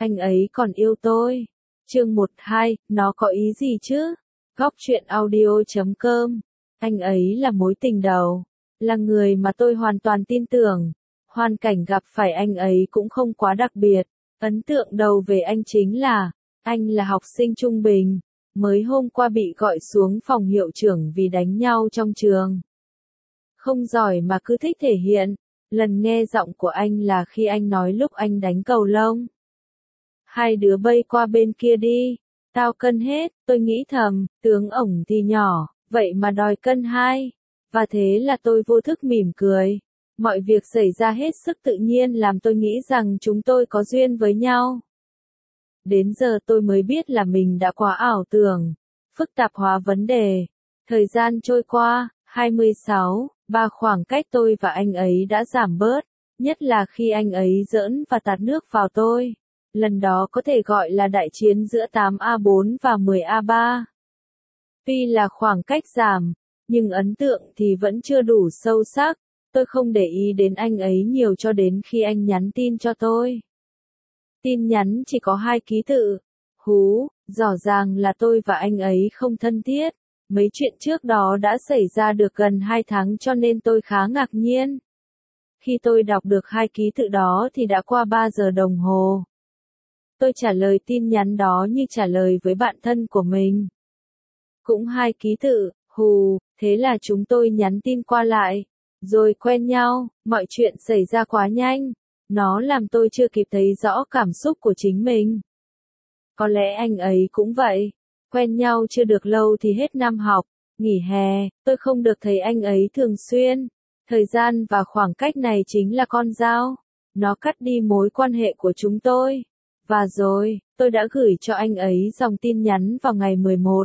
anh ấy còn yêu tôi. Chương 12, nó có ý gì chứ? Góc truyện audio.com. Anh ấy là mối tình đầu, là người mà tôi hoàn toàn tin tưởng. Hoàn cảnh gặp phải anh ấy cũng không quá đặc biệt. Ấn tượng đầu về anh chính là, anh là học sinh trung bình, mới hôm qua bị gọi xuống phòng hiệu trưởng vì đánh nhau trong trường. Không giỏi mà cứ thích thể hiện. Lần nghe giọng của anh là khi anh nói lúc anh đánh cầu lông. Hai đứa bay qua bên kia đi, tao cân hết, tôi nghĩ thầm, tướng ổng thì nhỏ, vậy mà đòi cân 2. Và thế là tôi vô thức mỉm cười. Mọi việc xảy ra hết sức tự nhiên làm tôi nghĩ rằng chúng tôi có duyên với nhau. Đến giờ tôi mới biết là mình đã quá ảo tưởng, phức tạp hóa vấn đề. Thời gian trôi qua, 26, khoảng cách tôi và anh ấy đã giảm bớt, nhất là khi anh ấy giỡn và tạt nước vào tôi. Lần đó có thể gọi là đại chiến giữa 8A4 và 10A3. Tuy là khoảng cách giảm, nhưng ấn tượng thì vẫn chưa đủ sâu sắc. Tôi không để ý đến anh ấy nhiều cho đến khi anh nhắn tin cho tôi. Tin nhắn chỉ có 2 ký tự. Rõ ràng là tôi và anh ấy không thân thiết. Mấy chuyện trước đó đã xảy ra được gần 2 tháng cho nên tôi khá ngạc nhiên. Khi tôi đọc được 2 ký tự đó thì đã qua 3 giờ đồng hồ. Tôi trả lời tin nhắn đó như trả lời với bạn thân của mình. Cũng 2 ký tự, thế là chúng tôi nhắn tin qua lại. Rồi quen nhau, mọi chuyện xảy ra quá nhanh. Nó làm tôi chưa kịp thấy rõ cảm xúc của chính mình. Có lẽ anh ấy cũng vậy. Quen nhau chưa được lâu thì hết năm học, nghỉ hè, tôi không được thấy anh ấy thường xuyên. Thời gian và khoảng cách này chính là con dao. Nó cắt đi mối quan hệ của chúng tôi. Và rồi, tôi đã gửi cho anh ấy dòng tin nhắn vào ngày 11.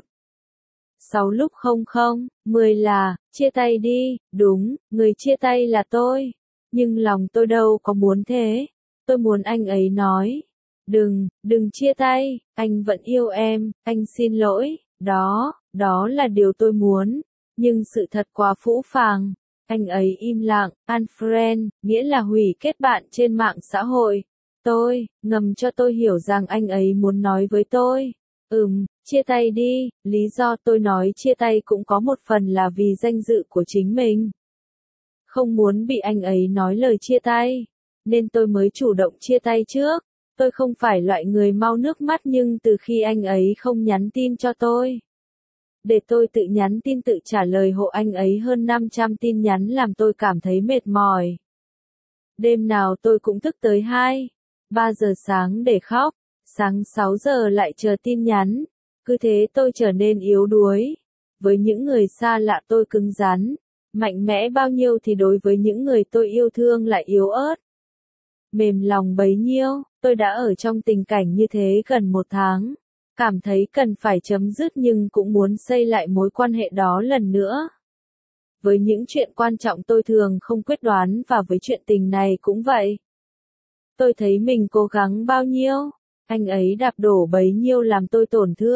6 lúc 00:10 là, chia tay đi, đúng, người chia tay là tôi. Nhưng lòng tôi đâu có muốn thế. Tôi muốn anh ấy nói. Đừng chia tay, anh vẫn yêu em, anh xin lỗi, đó là điều tôi muốn. Nhưng sự thật quá phũ phàng. Anh ấy im lặng, unfriend, nghĩa là hủy kết bạn trên mạng xã hội. Tôi, ngầm cho tôi hiểu rằng anh ấy muốn nói với tôi. Chia tay đi, lý do tôi nói chia tay cũng có một phần là vì danh dự của chính mình. Không muốn bị anh ấy nói lời chia tay, nên tôi mới chủ động chia tay trước. Tôi không phải loại người mau nước mắt nhưng từ khi anh ấy không nhắn tin cho tôi, để tôi tự nhắn tin tự trả lời hộ anh ấy hơn 500 tin nhắn làm tôi cảm thấy mệt mỏi. Đêm nào tôi cũng thức tới 2-3 giờ sáng để khóc, sáng 6 giờ lại chờ tin nhắn. Cứ thế tôi trở nên yếu đuối. Với những người xa lạ tôi cứng rắn, mạnh mẽ bao nhiêu thì đối với những người tôi yêu thương lại yếu ớt. Mềm lòng bấy nhiêu, tôi đã ở trong tình cảnh như thế gần 1 tháng. Cảm thấy cần phải chấm dứt nhưng cũng muốn xây lại mối quan hệ đó lần nữa. Với những chuyện quan trọng tôi thường không quyết đoán và với chuyện tình này cũng vậy. Tôi thấy mình cố gắng bao nhiêu, anh ấy đạp đổ bấy nhiêu làm tôi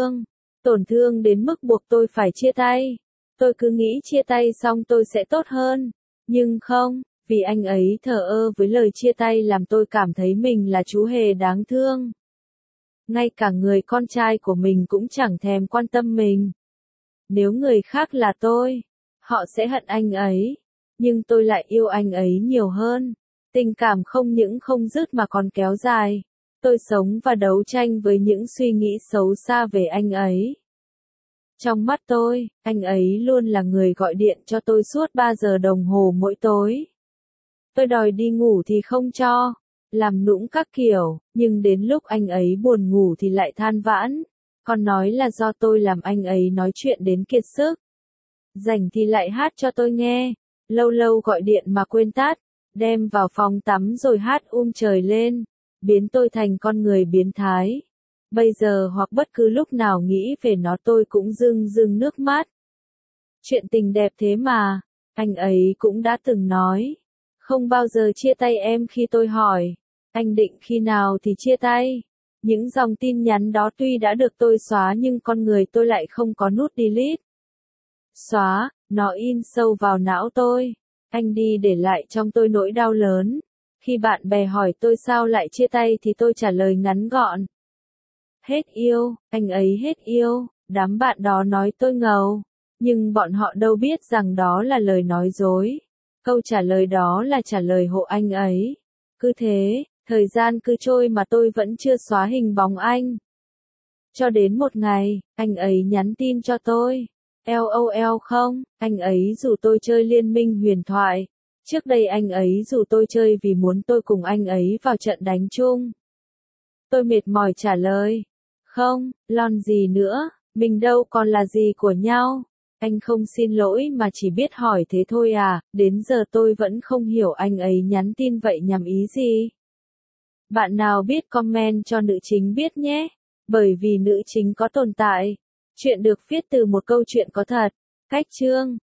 tổn thương đến mức buộc tôi phải chia tay. Tôi cứ nghĩ chia tay xong tôi sẽ tốt hơn, nhưng không, vì anh ấy thờ ơ với lời chia tay làm tôi cảm thấy mình là chú hề đáng thương. Ngay cả người con trai của mình cũng chẳng thèm quan tâm mình. Nếu người khác là tôi, họ sẽ hận anh ấy, nhưng tôi lại yêu anh ấy nhiều hơn. Tình cảm không những không dứt mà còn kéo dài. Tôi sống và đấu tranh với những suy nghĩ xấu xa về anh ấy. Trong mắt tôi, anh ấy luôn là người gọi điện cho tôi suốt 3 giờ đồng hồ mỗi tối. Tôi đòi đi ngủ thì không cho, làm nũng các kiểu, nhưng đến lúc anh ấy buồn ngủ thì lại than vãn, còn nói là do tôi làm anh ấy nói chuyện đến kiệt sức. Rảnh thì lại hát cho tôi nghe, lâu lâu gọi điện mà quên tắt, đem vào phòng tắm rồi hát trời lên, biến tôi thành con người biến thái. Bây giờ hoặc bất cứ lúc nào nghĩ về nó tôi cũng rưng nước mắt. Chuyện tình đẹp thế mà, anh ấy cũng đã từng nói. Không bao giờ chia tay em khi tôi hỏi, anh định khi nào thì chia tay. Những dòng tin nhắn đó tuy đã được tôi xóa nhưng con người tôi lại không có nút delete. Xóa, nó in sâu vào não tôi. Anh đi để lại trong tôi nỗi đau lớn. Khi bạn bè hỏi tôi sao lại chia tay thì tôi trả lời ngắn gọn. Hết yêu, anh ấy hết yêu, đám bạn đó nói tôi ngầu. Nhưng bọn họ đâu biết rằng đó là lời nói dối. Câu trả lời đó là trả lời hộ anh ấy. Cứ thế, thời gian cứ trôi mà tôi vẫn chưa xóa hình bóng anh. Cho đến một ngày, anh ấy nhắn tin cho tôi. LOL không, anh ấy rủ tôi chơi Liên minh huyền thoại. Trước đây anh ấy rủ tôi chơi vì muốn tôi cùng anh ấy vào trận đánh chung. Tôi mệt mỏi trả lời. Không, lon gì nữa, mình đâu còn là gì của nhau. Anh không xin lỗi mà chỉ biết hỏi thế thôi à, đến giờ tôi vẫn không hiểu anh ấy nhắn tin vậy nhằm ý gì. Bạn nào biết comment cho nữ chính biết nhé, bởi vì nữ chính có tồn tại. Chuyện được viết từ một câu chuyện có thật. Cách chương